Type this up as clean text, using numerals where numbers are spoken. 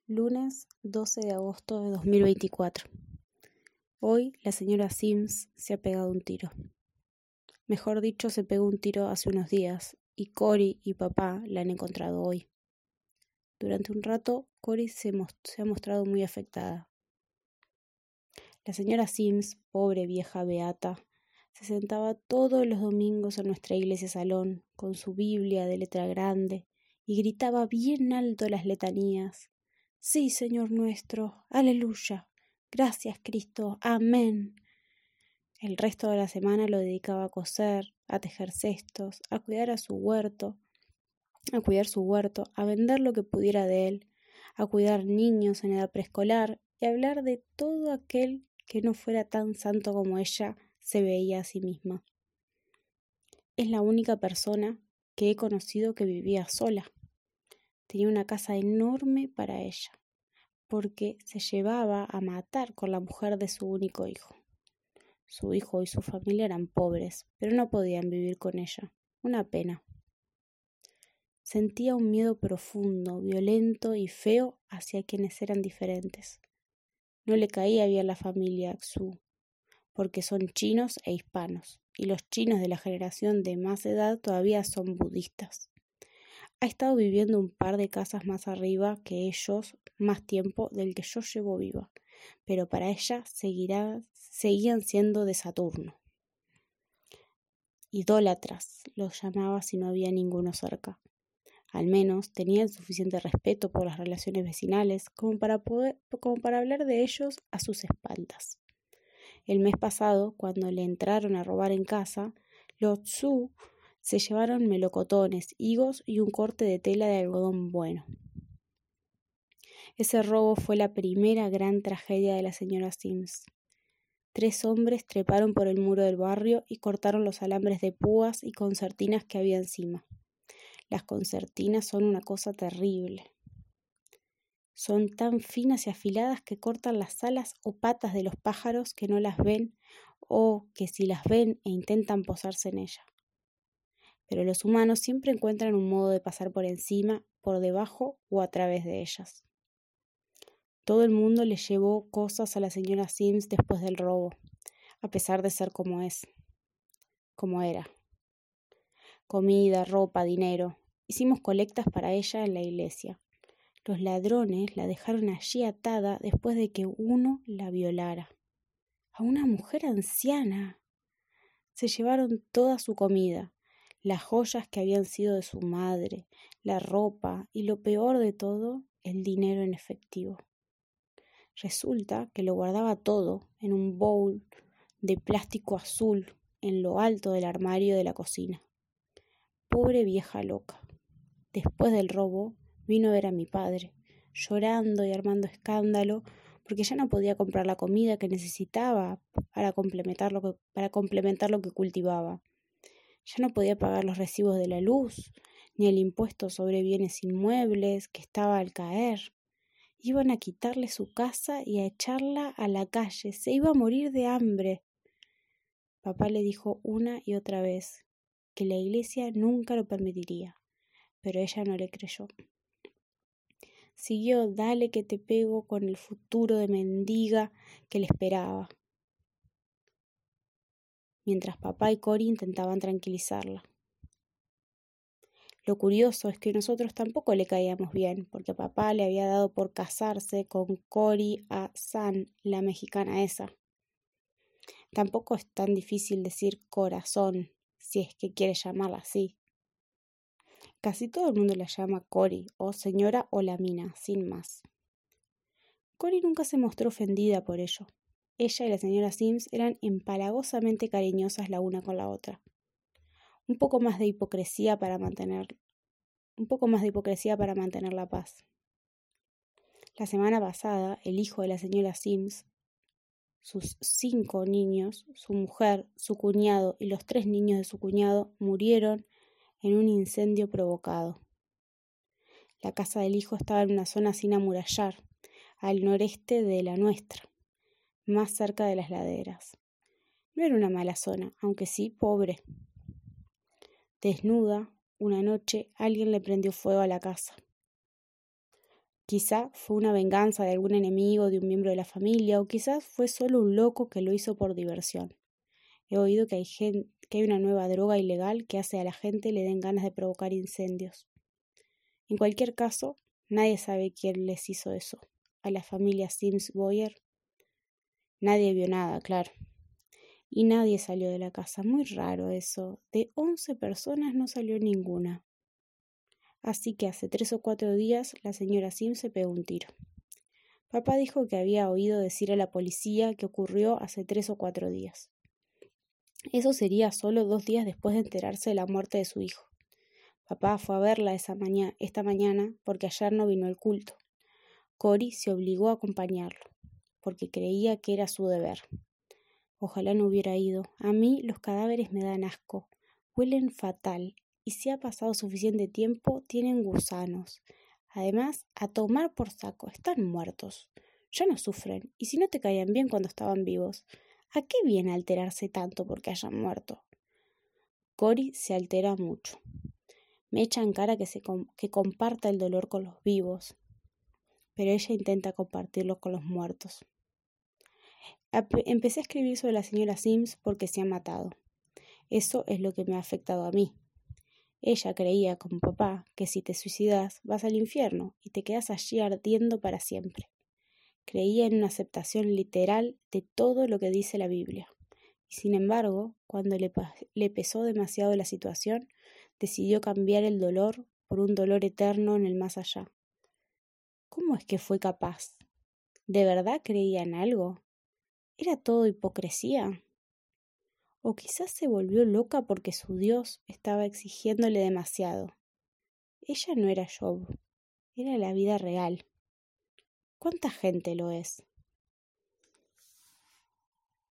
Lunes 12 de agosto de 2024. Hoy la señora Sims se ha pegado un tiro. Mejor dicho, se pegó un tiro hace unos días y Cory y papá la han encontrado hoy. Durante un rato, Cory se ha mostrado muy afectada. La señora Sims, pobre vieja beata, se sentaba todos los domingos en nuestra iglesia salón con su Biblia de letra grande y gritaba bien alto las letanías. Sí, Señor nuestro, aleluya, gracias Cristo, amén. El resto de la semana lo dedicaba a coser, a tejer cestos, a cuidar su huerto, a vender lo que pudiera de él, a cuidar niños en edad preescolar y a hablar de todo aquel que no fuera tan santo como ella se veía a sí misma. Es la única persona que he conocido que vivía sola. Tenía una casa enorme para ella, porque se llevaba a matar con la mujer de su único hijo. Su hijo y su familia eran pobres, pero no podían vivir con ella. Una pena. Sentía un miedo profundo, violento y feo hacia quienes eran diferentes. No le caía bien la familia Xu, porque son chinos e hispanos, y los chinos de la generación de más edad todavía son budistas. Ha estado viviendo un par de casas más arriba que ellos más tiempo del que yo llevo viva, pero para ella seguían siendo de Saturno. Idólatras los llamaba si no había ninguno cerca. Al menos tenía el suficiente respeto por las relaciones vecinales como para hablar de ellos a sus espaldas. El mes pasado, cuando le entraron a robar en casa, los Xu se llevaron melocotones, higos y un corte de tela de algodón bueno. Ese robo fue la primera gran tragedia de la señora Sims. 3 hombres treparon por el muro del barrio y cortaron los alambres de púas y concertinas que había encima. Las concertinas son una cosa terrible. Son tan finas y afiladas que cortan las alas o patas de los pájaros que no las ven o que si las ven e intentan posarse en ellas. Pero los humanos siempre encuentran un modo de pasar por encima, por debajo o a través de ellas. Todo el mundo le llevó cosas a la señora Sims después del robo, a pesar de ser como era. Comida, ropa, dinero. Hicimos colectas para ella en la iglesia. Los ladrones la dejaron allí atada después de que uno la violara. A una mujer anciana. Se llevaron toda su comida, las joyas que habían sido de su madre, la ropa y lo peor de todo, el dinero en efectivo. Resulta que lo guardaba todo en un bowl de plástico azul en lo alto del armario de la cocina. Pobre vieja loca. Después del robo vino a ver a mi padre, llorando y armando escándalo porque ya no podía comprar la comida que necesitaba para complementar lo que cultivaba. Ya no podía pagar los recibos de la luz, ni el impuesto sobre bienes inmuebles que estaba al caer. Iban a quitarle su casa y a echarla a la calle. Se iba a morir de hambre. Papá le dijo una y otra vez que la iglesia nunca lo permitiría, pero ella no le creyó. Siguió dale que te pego con el futuro de mendiga que le esperaba, mientras papá y Cory intentaban tranquilizarla. Lo curioso es que nosotros tampoco le caíamos bien, porque papá le había dado por casarse con Cory a San, la mexicana esa. Tampoco es tan difícil decir corazón, si es que quiere llamarla así. Casi todo el mundo la llama Cory, o señora o la mina, sin más. Cory nunca se mostró ofendida por ello. Ella y la señora Sims eran empalagosamente cariñosas la una con la otra. Un poco más de hipocresía para mantener la paz. La semana pasada, el hijo de la señora Sims, sus 5 niños, su mujer, su cuñado y los 3 niños de su cuñado murieron en un incendio provocado. La casa del hijo estaba en una zona sin amurallar, al noreste de la nuestra, más cerca de las laderas. No era una mala zona, aunque sí pobre. Desnuda, una noche alguien le prendió fuego a la casa. Quizá fue una venganza de algún enemigo, de un miembro de la familia, o quizás fue solo un loco que lo hizo por diversión. He oído que hay una nueva droga ilegal que hace a la gente le den ganas de provocar incendios. En cualquier caso, nadie sabe quién les hizo eso. A la familia Sims Boyer. Nadie vio nada, claro. Y nadie salió de la casa. Muy raro eso. De 11 personas no salió ninguna. Así que hace 3 o 4 días la señora Sims se pegó un tiro. Papá dijo que había oído decir a la policía que ocurrió hace 3 o 4 días. Eso sería solo 2 días después de enterarse de la muerte de su hijo. Papá fue a verla esta mañana porque ayer no vino al culto. Cory se obligó a acompañarlo, porque creía que era su deber. Ojalá no hubiera ido. A mí los cadáveres me dan asco. Huelen fatal. Y si ha pasado suficiente tiempo, tienen gusanos. Además, a tomar por saco, están muertos. Ya no sufren. Y si no te caían bien cuando estaban vivos, ¿a qué viene alterarse tanto porque hayan muerto? Cory se altera mucho. Me echa en cara que comparta el dolor con los vivos, pero ella intenta compartirlo con los muertos. Empecé a escribir sobre la señora Sims porque se ha matado. Eso es lo que me ha afectado a mí. Ella creía, como papá, que si te suicidas vas al infierno y te quedas allí ardiendo para siempre. Creía en una aceptación literal de todo lo que dice la Biblia. Y sin embargo, cuando le pesó demasiado la situación, decidió cambiar el dolor por un dolor eterno en el más allá. ¿Cómo es que fue capaz? ¿De verdad creía en algo? ¿Era todo hipocresía? O quizás se volvió loca porque su Dios estaba exigiéndole demasiado. Ella no era Job, era la vida real. ¿Cuánta gente lo es?